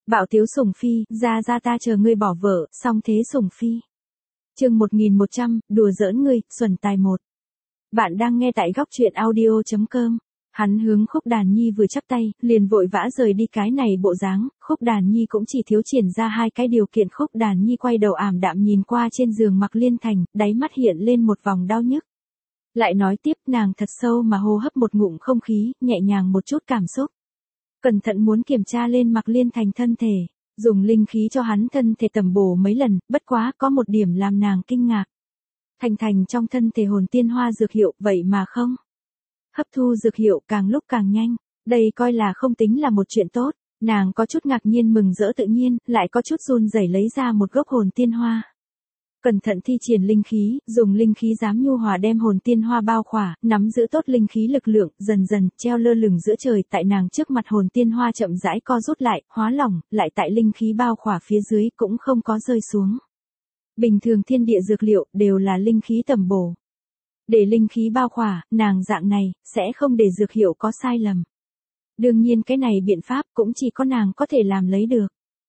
Bạo tiếu sủng phi, ra ta chờ ngươi bỏ vợ, xong thế sủng phi. Chương 1100, đùa giỡn ngươi, xuẩn tài 1. Bạn đang nghe tại góc truyện audio.com. Hắn hướng Khúc Đàn Nhi vừa chắp tay, liền vội vã rời đi. Cái này bộ dáng, Khúc Đàn Nhi cũng chỉ thiếu triển ra hai cái điều kiện. Khúc Đàn Nhi quay đầu ảm đạm nhìn qua trên giường Mạc Liên Thành, đáy mắt hiện lên một vòng đau nhức. Lại nói tiếp, nàng thật sâu mà hô hấp một ngụm không khí, nhẹ nhàng một chút cảm xúc. Cẩn thận muốn kiểm tra lên Mạc Liên Thành thân thể, dùng linh khí cho hắn thân thể tẩm bổ mấy lần, bất quá có một điểm làm nàng kinh ngạc. Thành trong thân thể hồn tiên hoa dược hiệu, vậy mà không hấp thu dược hiệu, càng lúc càng nhanh, đây coi là không tính là một chuyện tốt. Nàng có chút ngạc nhiên mừng rỡ tự nhiên, lại có chút run rẩy lấy ra một gốc hồn tiên hoa. Cẩn thận thi triển linh khí, dùng linh khí giám nhu hòa đem hồn tiên hoa bao khỏa, nắm giữ tốt linh khí lực lượng, dần dần treo lơ lửng giữa trời. Tại nàng trước mặt hồn tiên hoa chậm rãi co rút lại, hóa lỏng, lại tại linh khí bao khỏa phía dưới cũng không có rơi xuống. Bình thường thiên địa dược liệu đều là linh khí tẩm bổ. Để linh khí bao khỏa, nàng dạng này sẽ không để dược hiệu có sai lầm. Đương nhiên cái này biện pháp cũng chỉ có nàng có thể làm lấy được.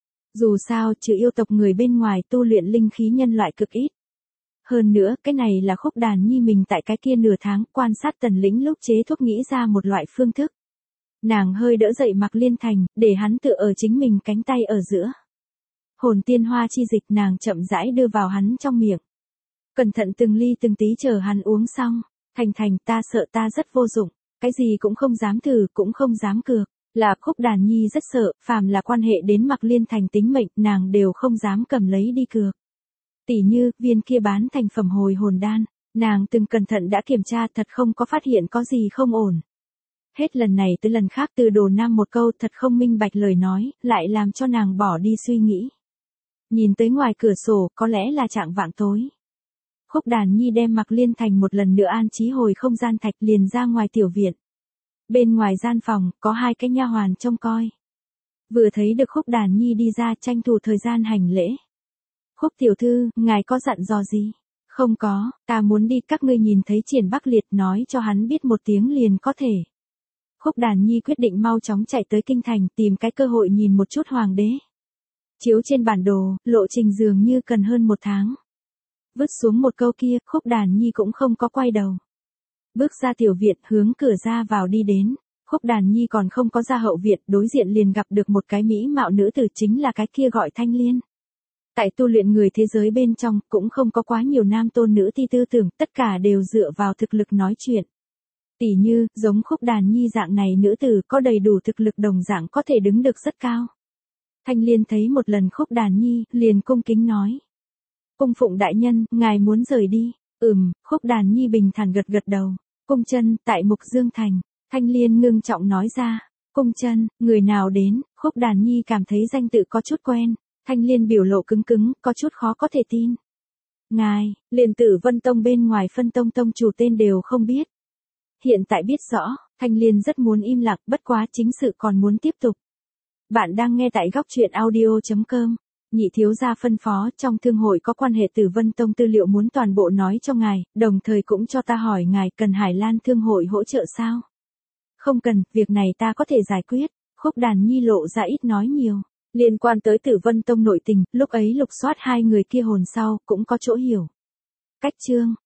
Dù sao, trừ yêu tộc người bên ngoài tu luyện linh khí nhân loại cực ít. Hơn nữa, cái này là Khúc Đàn Nhi mình tại cái kia nửa tháng quan sát Tần Lĩnh lúc chế thuốc nghĩ ra một loại phương thức. Nàng hơi đỡ dậy Mạc Liên Thành, để hắn tựa ở chính mình cánh tay ở giữa. Hồn tiên hoa chi dịch nàng chậm rãi đưa vào hắn trong miệng. Cẩn thận từng ly từng tí chờ hắn uống xong. Thành, ta sợ ta rất vô dụng, cái gì cũng không dám thử, cũng không dám cược. Là Khúc Đàn Nhi rất sợ, phàm là quan hệ đến Mạc Liên Thành tính mệnh, nàng đều không dám cầm lấy đi cược. Tỉ như, viên kia bán thành phẩm hồi hồn đan, nàng từng cẩn thận đã kiểm tra, thật không có phát hiện có gì không ổn. Hết lần này tới lần khác từ Đồ Nam một câu thật không minh bạch lời nói, lại làm cho nàng bỏ đi suy nghĩ. Nhìn tới ngoài cửa sổ, có lẽ là chạng vạng tối. Khúc Đàn Nhi đem Mạc Liên Thành một lần nữa an trí hồi không gian thạch, liền ra ngoài tiểu viện. Bên ngoài gian phòng, có hai cái nha hoàn trông coi. Vừa thấy được Khúc Đàn Nhi đi ra, tranh thủ thời gian hành lễ. Khúc tiểu thư, ngài có dặn dò gì? Không có, ta muốn đi, các ngươi nhìn thấy Triển Bắc Liệt nói cho hắn biết một tiếng liền có thể. Khúc Đàn Nhi quyết định mau chóng chạy tới kinh thành, tìm cái cơ hội nhìn một chút hoàng đế. Chiếu trên bản đồ, lộ trình dường như cần hơn 1 tháng. Vứt xuống một câu kia, Khúc Đàn Nhi cũng không có quay đầu. Bước ra tiểu viện, hướng cửa ra vào đi đến. Khúc Đàn Nhi còn không có ra hậu viện, đối diện liền gặp được một cái mỹ mạo nữ tử, chính là cái kia gọi Thanh Liên. Tại tu luyện người thế giới bên trong, cũng không có quá nhiều nam tôn nữ thi tư tưởng, tất cả đều dựa vào thực lực nói chuyện. Tỉ như, giống Khúc Đàn Nhi dạng này nữ tử có đầy đủ thực lực đồng dạng có thể đứng được rất cao. Thanh Liên thấy một lần Khúc Đàn Nhi, liền cung kính nói. Cung phụng đại nhân, ngài muốn rời đi. Khúc Đàn Nhi bình thản gật gật đầu. Cung chân, tại Mục Dương Thành. Thanh Liên ngưng trọng nói ra. Cung chân, người nào đến? Khúc Đàn Nhi cảm thấy danh tự có chút quen. Thanh Liên biểu lộ cứng cứng, có chút khó có thể tin. Ngài, liền Tử Vân Tông bên ngoài phân tông tông chủ tên đều không biết. Hiện tại biết rõ, Thanh Liên rất muốn im lặng, bất quá chính sự còn muốn tiếp tục. Bạn đang nghe tại góc truyện audio.com. Nhị thiếu gia phân phó, trong thương hội có quan hệ Tử Vân Tông tư liệu muốn toàn bộ nói cho ngài, đồng thời cũng cho ta hỏi ngài cần Hải Lan thương hội hỗ trợ sao? Không cần, việc này ta có thể giải quyết. Khúc Đàn Nhi lộ ra ít nói nhiều. Liên quan tới Tử Vân Tông nội tình, lúc ấy lục soát hai người kia hồn sau, cũng có chỗ hiểu. Cách chương,